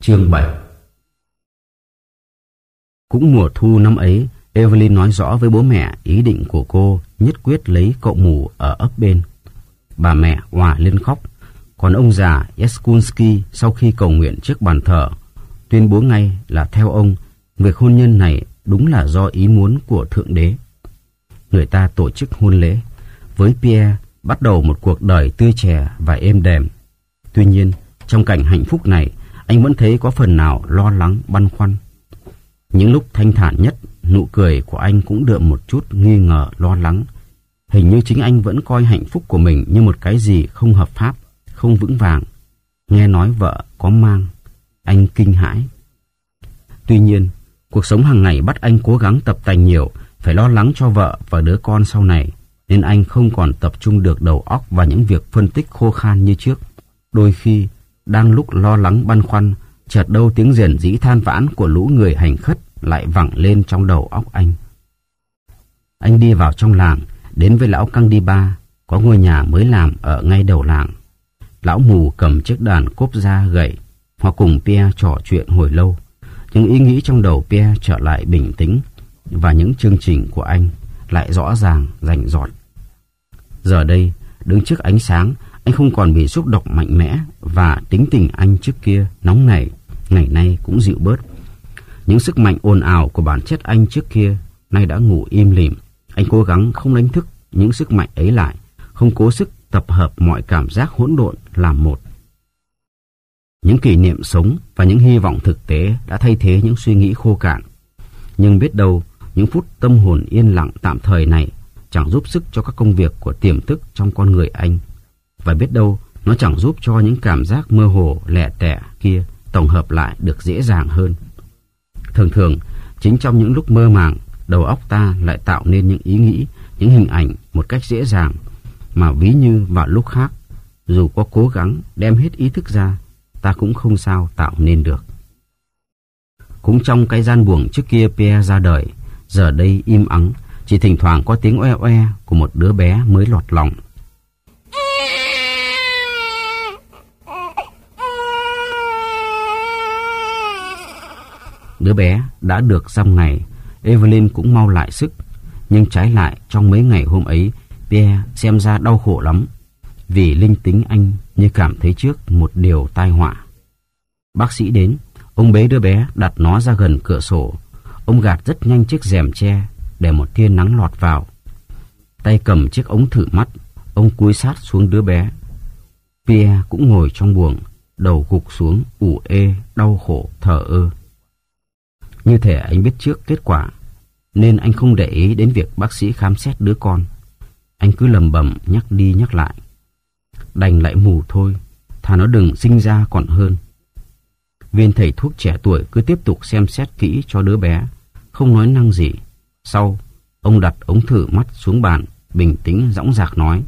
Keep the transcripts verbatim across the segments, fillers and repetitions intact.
Chương bảy. Cũng mùa thu năm ấy, Evelyn nói rõ với bố mẹ ý định của cô nhất quyết lấy cậu mù ở ấp bên. Bà mẹ òa lên khóc, còn ông già Eskulski sau khi cầu nguyện trước bàn thờ, tuyên bố ngay là theo ông, việc hôn nhân này đúng là do ý muốn của Thượng Đế. Người ta tổ chức hôn lễ, với Pierre bắt đầu một cuộc đời tươi trẻ và êm đềm. Tuy nhiên, trong cảnh hạnh phúc này, anh vẫn thấy có phần nào lo lắng băn khoăn. Những lúc thanh thản nhất, nụ cười của anh cũng đượm một chút nghi ngờ lo lắng. Hình như chính anh vẫn coi hạnh phúc của mình như một cái gì không hợp pháp, không vững vàng. Nghe nói vợ có mang, anh kinh hãi. Tuy nhiên, cuộc sống hàng ngày bắt anh cố gắng tập tành nhiều, phải lo lắng cho vợ và đứa con sau này, nên anh không còn tập trung được đầu óc vào những việc phân tích khô khan như trước. Đôi khi, đang lúc lo lắng băn khoăn, chợt đâu tiếng rền rĩ than vãn của lũ người hành khất lại vẳng lên trong đầu óc anh. Anh đi vào trong làng, đến với lão Căng Đi Ba, có ngôi nhà mới làm ở ngay đầu làng. Lão mù cầm chiếc đàn cốp da gậy, họ cùng Pierre trò chuyện hồi lâu. Những ý nghĩ trong đầu Pierre trở lại bình tĩnh, và những chương trình của anh lại rõ ràng rành rọt. Giờ đây, đứng trước ánh sáng, anh không còn bị xúc động mạnh mẽ, và tính tình anh trước kia nóng nảy, ngày nay cũng dịu bớt. Những sức mạnh ồn ào của bản chất anh trước kia nay đã ngủ im lìm. Anh cố gắng không đánh thức những sức mạnh ấy lại, không cố sức tập hợp mọi cảm giác hỗn độn làm một. Những kỷ niệm sống và những hy vọng thực tế đã thay thế những suy nghĩ khô cạn. Nhưng biết đâu, những phút tâm hồn yên lặng tạm thời này chẳng giúp sức cho các công việc của tiềm thức trong con người anh. Và biết đâu, nó chẳng giúp cho những cảm giác mơ hồ lẻ tẻ kia tổng hợp lại được dễ dàng hơn. Thường thường, chính trong những lúc mơ màng, đầu óc ta lại tạo nên những ý nghĩ, những hình ảnh một cách dễ dàng, mà ví như vào lúc khác, dù có cố gắng đem hết ý thức ra, ta cũng không sao tạo nên được. Cũng trong cái gian buồng trước kia Pierre ra đời, giờ đây im ắng, chỉ thỉnh thoảng có tiếng oe oe của một đứa bé mới lọt lòng. Đứa bé đã được dăm ngày, Evelyn cũng mau lại sức. Nhưng trái lại, trong mấy ngày hôm ấy, Pierre xem ra đau khổ lắm, vì linh tính anh như cảm thấy trước một điều tai họa. Bác sĩ đến, ông bế đứa bé đặt nó ra gần cửa sổ. Ông gạt rất nhanh chiếc rèm tre để một tia nắng lọt vào. Tay cầm chiếc ống thử mắt, ông cúi sát xuống đứa bé. Pierre cũng ngồi trong buồng, đầu gục xuống, ủ ê, đau khổ, thờ ơ. Như thể anh biết trước kết quả, nên anh không để ý đến việc bác sĩ khám xét đứa con. Anh cứ lầm bầm nhắc đi nhắc lại. Đành lại mù thôi, thà nó đừng sinh ra còn hơn. Viên thầy thuốc trẻ tuổi cứ tiếp tục xem xét kỹ cho đứa bé, không nói năng gì. Sau, ông đặt ống thử mắt xuống bàn, bình tĩnh dõng dạc nói: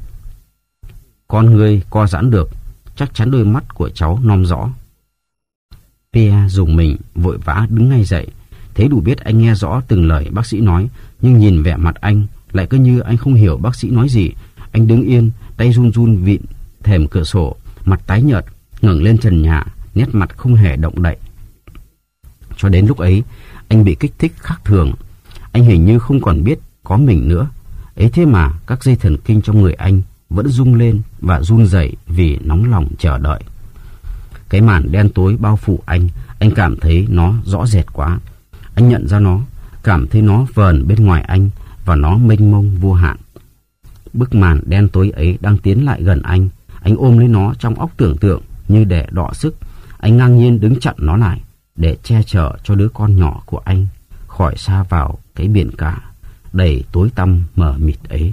Con ngươi co giãn được, chắc chắn đôi mắt của cháu nom rõ. Pierre dùng mình, vội vã đứng ngay dậy. Thế đủ biết anh nghe rõ từng lời bác sĩ nói, nhưng nhìn vẻ mặt anh lại cứ như anh không hiểu bác sĩ nói gì. Anh đứng yên, tay run run vịn thềm cửa sổ, mặt tái nhợt, ngẩng lên trần nhà, nét mặt không hề động đậy. Cho đến lúc ấy, anh bị kích thích khác thường. Anh hình như không còn biết có mình nữa. Ấy thế mà các dây thần kinh trong người anh vẫn rung lên và run rẩy vì nóng lòng chờ đợi. Cái màn đen tối bao phủ anh, anh cảm thấy nó rõ rệt quá. Anh nhận ra nó, cảm thấy nó vờn bên ngoài anh, và nó mênh mông vô hạn. Bức màn đen tối ấy đang tiến lại gần anh. Anh ôm lấy nó trong óc tưởng tượng như để đọ sức. Anh ngang nhiên đứng chặn nó lại, để che chở cho đứa con nhỏ của anh khỏi sa vào cái biển cả đầy tối tăm mờ mịt ấy.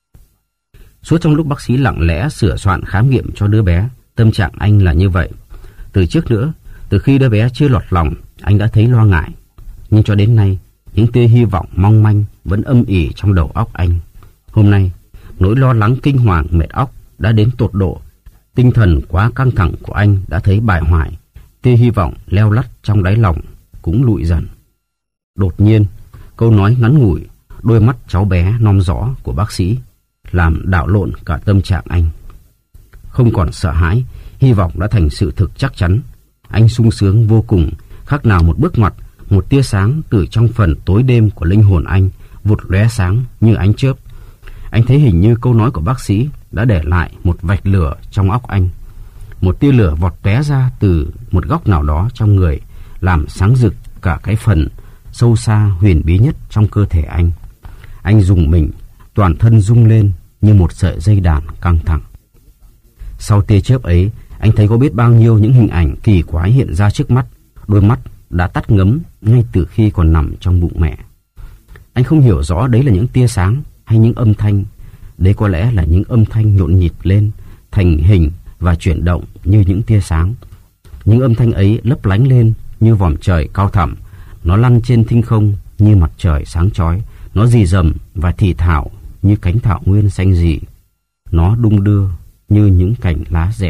Suốt trong lúc bác sĩ lặng lẽ sửa soạn khám nghiệm cho đứa bé, tâm trạng anh là như vậy. Từ trước nữa, từ khi đứa bé chưa lọt lòng, anh đã thấy lo ngại. Nhưng cho đến nay, những tia hy vọng mong manh vẫn âm ỉ trong đầu óc anh. Hôm nay, nỗi lo lắng kinh hoàng mệt óc đã đến tột độ. Tinh thần quá căng thẳng của anh đã thấy bại hoại. Tia hy vọng leo lắt trong đáy lòng cũng lụi dần. Đột nhiên, câu nói ngắn ngủi, đôi mắt cháu bé nom rõ của bác sĩ làm đảo lộn cả tâm trạng anh. Không còn sợ hãi, hy vọng đã thành sự thực chắc chắn. Anh sung sướng vô cùng, khác nào một bước ngoặt, một tia sáng từ trong phần tối đêm của linh hồn anh vụt lóe sáng như ánh chớp. Anh thấy hình như câu nói của bác sĩ đã để lại một vạch lửa trong óc anh. Một tia lửa vọt tóe ra từ một góc nào đó trong người, làm sáng rực cả cái phần sâu xa huyền bí nhất trong cơ thể anh. Anh rùng mình, toàn thân rung lên như một sợi dây đàn căng thẳng. Sau tia chớp ấy, anh thấy có biết bao nhiêu những hình ảnh kỳ quái hiện ra trước mắt. Đôi mắt đã tắt ngấm ngay từ khi còn nằm trong bụng mẹ. Anh không hiểu rõ đấy là những tia sáng hay những âm thanh. Đấy có lẽ là những âm thanh nhộn nhịp lên, thành hình và chuyển động như những tia sáng. Những âm thanh ấy lấp lánh lên như vòm trời cao thẳm. Nó lăn trên thinh không như mặt trời sáng chói. Nó rì rầm và thì thào như cánh thảo nguyên xanh rì. Nó đung đưa như những cành lá rẻ.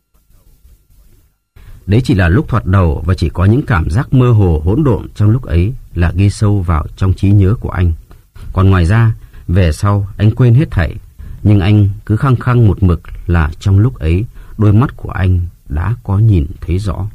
Đấy chỉ là lúc thoạt đầu, và chỉ có những cảm giác mơ hồ hỗn độn trong lúc ấy là ghi sâu vào trong trí nhớ của anh. Còn ngoài ra, về sau anh quên hết thảy. Nhưng anh cứ khăng khăng một mực là trong lúc ấy đôi mắt của anh đã có nhìn thấy rõ.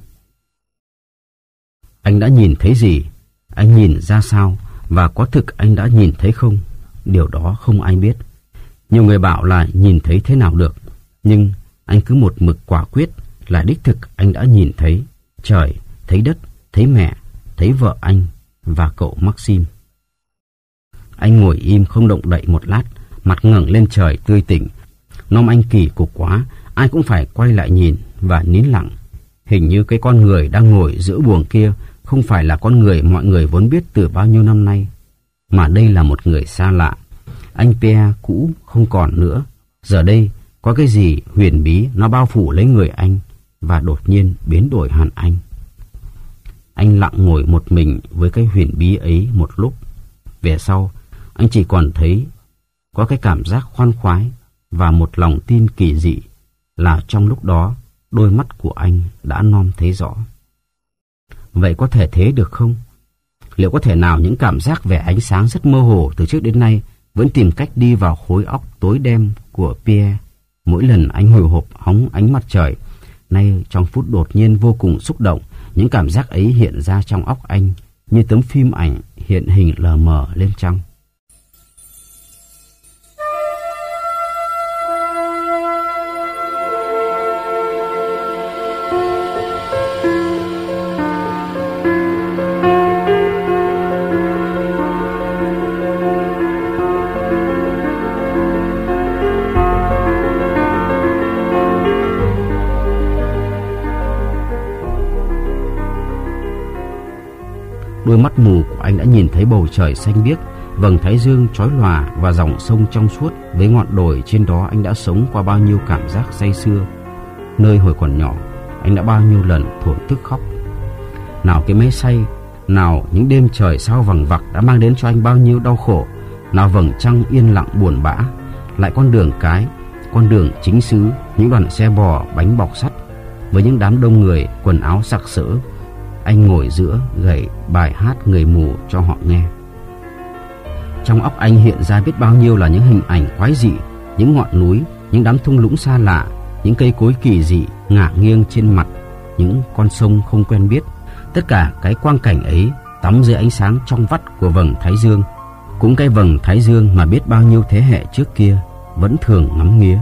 Anh đã nhìn thấy gì? Anh nhìn ra sao? Và có thực anh đã nhìn thấy không? Điều đó không ai biết. Nhiều người bảo là nhìn thấy thế nào được. Nhưng anh cứ một mực quả quyết là đích thực anh đã nhìn thấy trời, thấy đất, thấy mẹ, thấy vợ anh và cậu Maxim. Anh ngồi im không động đậy một lát, mặt ngẩng lên trời tươi tỉnh. Nom anh kỳ cục quá, ai cũng phải quay lại nhìn và nín lặng. Hình như cái con người đang ngồi giữa buồng kia không phải là con người mọi người vốn biết từ bao nhiêu năm nay, mà đây là một người xa lạ. Anh Pierre cũ không còn nữa. Giờ đây có cái gì huyền bí nó bao phủ lấy người anh và đột nhiên biến đổi hẳn anh. Anh lặng ngồi một mình với cái huyền bí ấy một lúc. Về sau, anh chỉ còn thấy có cái cảm giác khoan khoái và một lòng tin kỳ dị là trong lúc đó đôi mắt của anh đã nom thấy rõ. Vậy có thể thế được không? Liệu có thể nào những cảm giác về ánh sáng rất mơ hồ từ trước đến nay vẫn tìm cách đi vào khối óc tối đen của Pierre mỗi lần anh hồi hộp hóng ánh mặt trời? Nay trong phút đột nhiên vô cùng xúc động, những cảm giác ấy hiện ra trong óc anh như tấm phim ảnh hiện hình lờ mờ lên trăng. Đôi mắt mù của anh đã nhìn thấy bầu trời xanh biếc, vầng thái dương chói lòa và dòng sông trong suốt với ngọn đồi trên đó. Anh đã sống qua bao nhiêu cảm giác say sưa. Nơi hồi còn nhỏ, anh đã bao nhiêu lần thổn thức khóc. Nào cái mê say, nào những đêm trời sao vằng vặc đã mang đến cho anh bao nhiêu đau khổ. Nào vầng trăng yên lặng buồn bã, lại con đường cái, con đường chính xứ, những đoàn xe bò bánh bọc sắt với những đám đông người quần áo sặc sỡ. Anh ngồi giữa gảy bài hát người mù cho họ nghe. Trong óc anh hiện ra biết bao nhiêu là những hình ảnh quái dị, những ngọn núi, những đám thung lũng xa lạ, những cây cối kỳ dị ngả nghiêng trên mặt, những con sông không quen biết. Tất cả cái quang cảnh ấy tắm dưới ánh sáng trong vắt của vầng thái dương, cũng cái vầng thái dương mà biết bao nhiêu thế hệ trước kia vẫn thường ngắm nghía.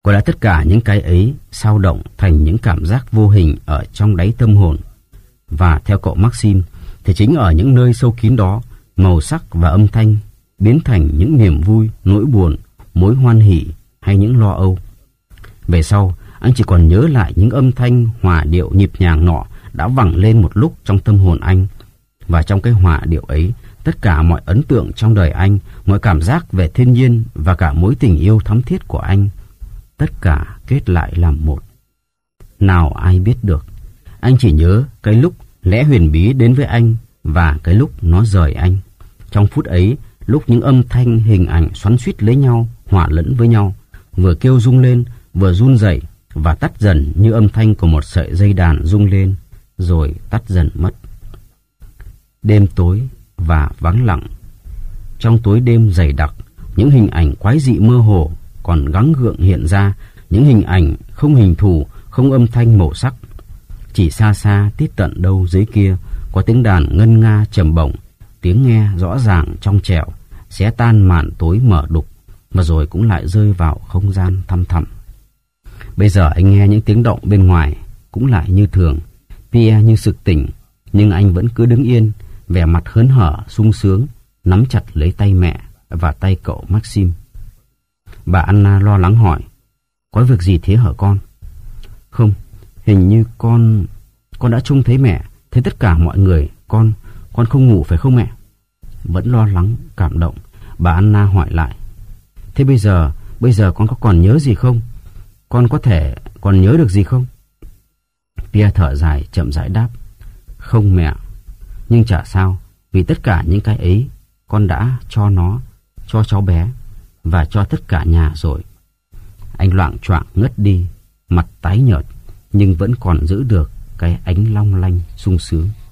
Có lẽ tất cả những cái ấy sao động thành những cảm giác vô hình ở trong đáy tâm hồn. Và theo cậu Maxim, thì chính ở những nơi sâu kín đó, màu sắc và âm thanh biến thành những niềm vui, nỗi buồn, mối hoan hỉ hay những lo âu. Về sau, anh chỉ còn nhớ lại những âm thanh hòa điệu nhịp nhàng nọ đã vẳng lên một lúc trong tâm hồn anh. Và trong cái hòa điệu ấy, tất cả mọi ấn tượng trong đời anh, mọi cảm giác về thiên nhiên và cả mối tình yêu thắm thiết của anh, tất cả kết lại làm một. Nào ai biết được, anh chỉ nhớ cái lúc lẽ huyền bí đến với anh và cái lúc nó rời anh. Trong phút ấy, lúc những âm thanh hình ảnh xoắn xuýt lấy nhau, hòa lẫn với nhau, vừa kêu rung lên, vừa run rẩy và tắt dần như âm thanh của một sợi dây đàn rung lên, rồi tắt dần mất. Đêm tối và vắng lặng. Trong tối đêm dày đặc, những hình ảnh quái dị mơ hồ còn gắng gượng hiện ra, những hình ảnh không hình thù, không âm thanh màu sắc. Chỉ xa xa tít tận đâu dưới kia có tiếng đàn ngân nga trầm bổng, tiếng nghe rõ ràng trong trẻo, xé tan màn tối mờ đục, mà rồi cũng lại rơi vào không gian thăm thẳm. Bây giờ anh nghe những tiếng động bên ngoài cũng lại như thường. Pierre như sực tỉnh, nhưng anh vẫn cứ đứng yên, vẻ mặt hớn hở, sung sướng, nắm chặt lấy tay mẹ và tay cậu Maxim. Bà Anna lo lắng hỏi, có việc gì thế hả con? Không, hình như con... Con đã trông thấy mẹ, thấy tất cả mọi người. Con... Con không ngủ phải không mẹ? Vẫn lo lắng, cảm động, bà Anna hỏi lại. Thế bây giờ... Bây giờ con có còn nhớ gì không? Con có thể còn nhớ được gì không? Pierre thở dài, chậm rãi đáp. Không mẹ. Nhưng chả sao, vì tất cả những cái ấy con đã cho nó, cho cháu bé và cho tất cả nhà rồi. Anh loạng choạng ngất đi, mặt tái nhợt nhưng vẫn còn giữ được cái ánh long lanh sung sướng.